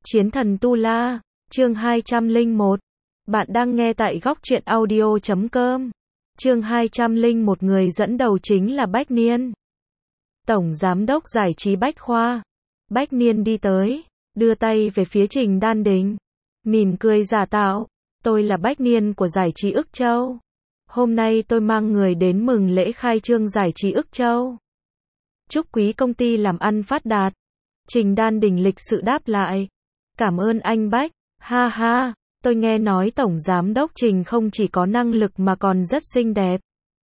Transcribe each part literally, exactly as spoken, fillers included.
Chiến thần Tu La, chương hai trăm lẻ một. Bạn đang nghe tại góc truyện audio chấm com. Chương hai trăm lẻ một, người dẫn đầu chính là Bách Niên. Tổng Giám đốc Giải trí Bách Khoa. Bách Niên đi tới, đưa tay về phía Trình Đan Đình. Mỉm cười giả tạo. Tôi là Bách Niên của Giải trí Ức Châu. Hôm nay tôi mang người đến mừng lễ khai trương Giải trí Ức Châu. Chúc quý công ty làm ăn phát đạt. Trình Đan Đình lịch sự đáp lại. Cảm ơn anh Bách, ha ha, tôi nghe nói Tổng Giám đốc Trình không chỉ có năng lực mà còn rất xinh đẹp.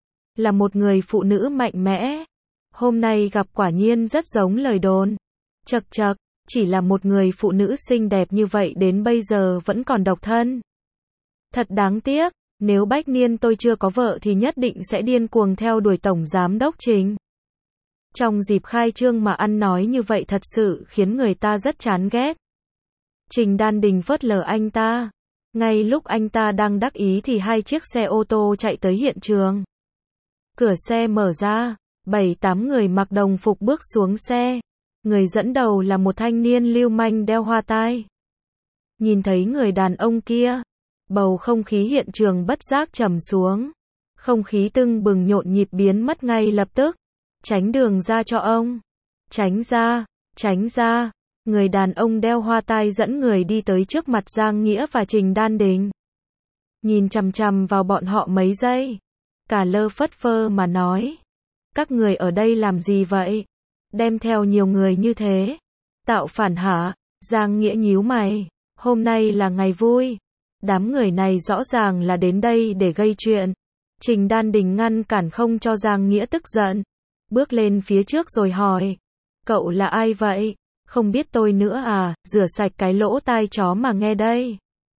Là một người phụ nữ mạnh mẽ. Hôm nay gặp quả nhiên rất giống lời đồn. Chậc chậc, chỉ là một người phụ nữ xinh đẹp như vậy đến bây giờ vẫn còn độc thân. Thật đáng tiếc, nếu Bách Niên tôi chưa có vợ thì nhất định sẽ điên cuồng theo đuổi Tổng Giám đốc Trình. Trong dịp khai trương mà ăn nói như vậy thật sự khiến người ta rất chán ghét. Trình Đan Đình phớt lờ anh ta. Ngay lúc anh ta đang đắc ý thì hai chiếc xe ô tô chạy tới hiện trường. Cửa xe mở ra, bảy tám người mặc đồng phục bước xuống xe. Người dẫn đầu là một thanh niên lưu manh đeo hoa tai. Nhìn thấy người đàn ông kia, bầu không khí hiện trường bất giác trầm xuống. Không khí tưng bừng nhộn nhịp biến mất ngay lập tức. Tránh đường ra cho ông. Tránh ra, tránh ra. Người đàn ông đeo hoa tai dẫn người đi tới trước mặt Giang Nghĩa và Trình Đan Đình. Nhìn chằm chằm vào bọn họ mấy giây. Cả lơ phất phơ mà nói. Các người ở đây làm gì vậy? Đem theo nhiều người như thế. Tạo phản hả? Giang Nghĩa nhíu mày. Hôm nay là ngày vui. Đám người này rõ ràng là đến đây để gây chuyện. Trình Đan Đình ngăn cản không cho Giang Nghĩa tức giận. Bước lên phía trước rồi hỏi. Cậu là ai vậy? Không biết tôi nữa à, rửa sạch cái lỗ tai chó mà nghe đây.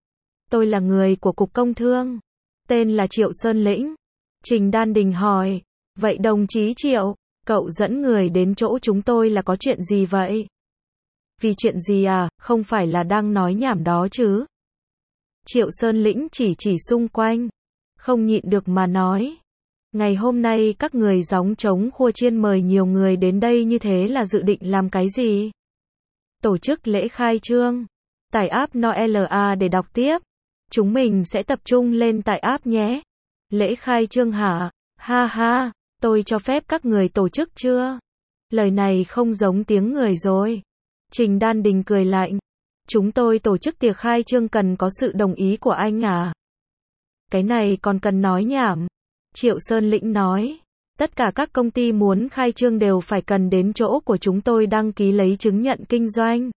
Tôi là người của Cục Công Thương. Tên là Triệu Sơn Lĩnh. Trình Đan Đình hỏi. Vậy đồng chí Triệu, cậu dẫn người đến chỗ chúng tôi là có chuyện gì vậy? Vì chuyện gì à, không phải là đang nói nhảm đó chứ? Triệu Sơn Lĩnh chỉ chỉ xung quanh. Không nhịn được mà nói. Ngày hôm nay các người gióng trống khua chiên mời nhiều người đến đây như thế là dự định làm cái gì? Tổ chức lễ khai trương. Tải app Noela để đọc tiếp. Chúng mình sẽ tập trung lên tải app nhé. Lễ khai trương hả? Ha ha, tôi cho phép các người tổ chức chưa? Lời này không giống tiếng người rồi. Trình Đan Đình cười lạnh. Chúng tôi tổ chức tiệc khai trương cần có sự đồng ý của anh à? Cái này còn cần nói nhảm. Triệu Sơn Lĩnh nói. Tất cả các công ty muốn khai trương đều phải cần đến chỗ của chúng tôi đăng ký lấy chứng nhận kinh doanh.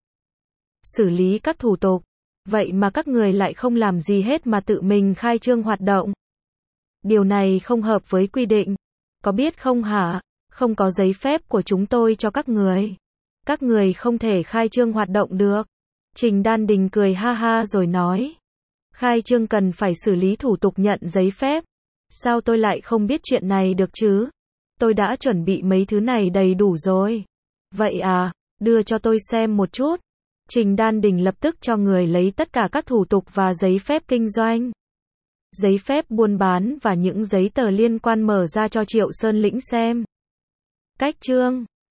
Xử lý các thủ tục. Vậy mà các người lại không làm gì hết mà tự mình khai trương hoạt động. Điều này không hợp với quy định. Có biết không hả? Không có giấy phép của chúng tôi cho các người. Các người không thể khai trương hoạt động được. Trình Đan Đình cười ha ha rồi nói. Khai trương cần phải xử lý thủ tục nhận giấy phép. Sao tôi lại không biết chuyện này được chứ? Tôi đã chuẩn bị mấy thứ này đầy đủ rồi. Vậy à, đưa cho tôi xem một chút. Trình Đan Đình lập tức cho người lấy tất cả các thủ tục và giấy phép kinh doanh. Giấy phép buôn bán và những giấy tờ liên quan mở ra cho Triệu Sơn Lĩnh xem. Cách trương.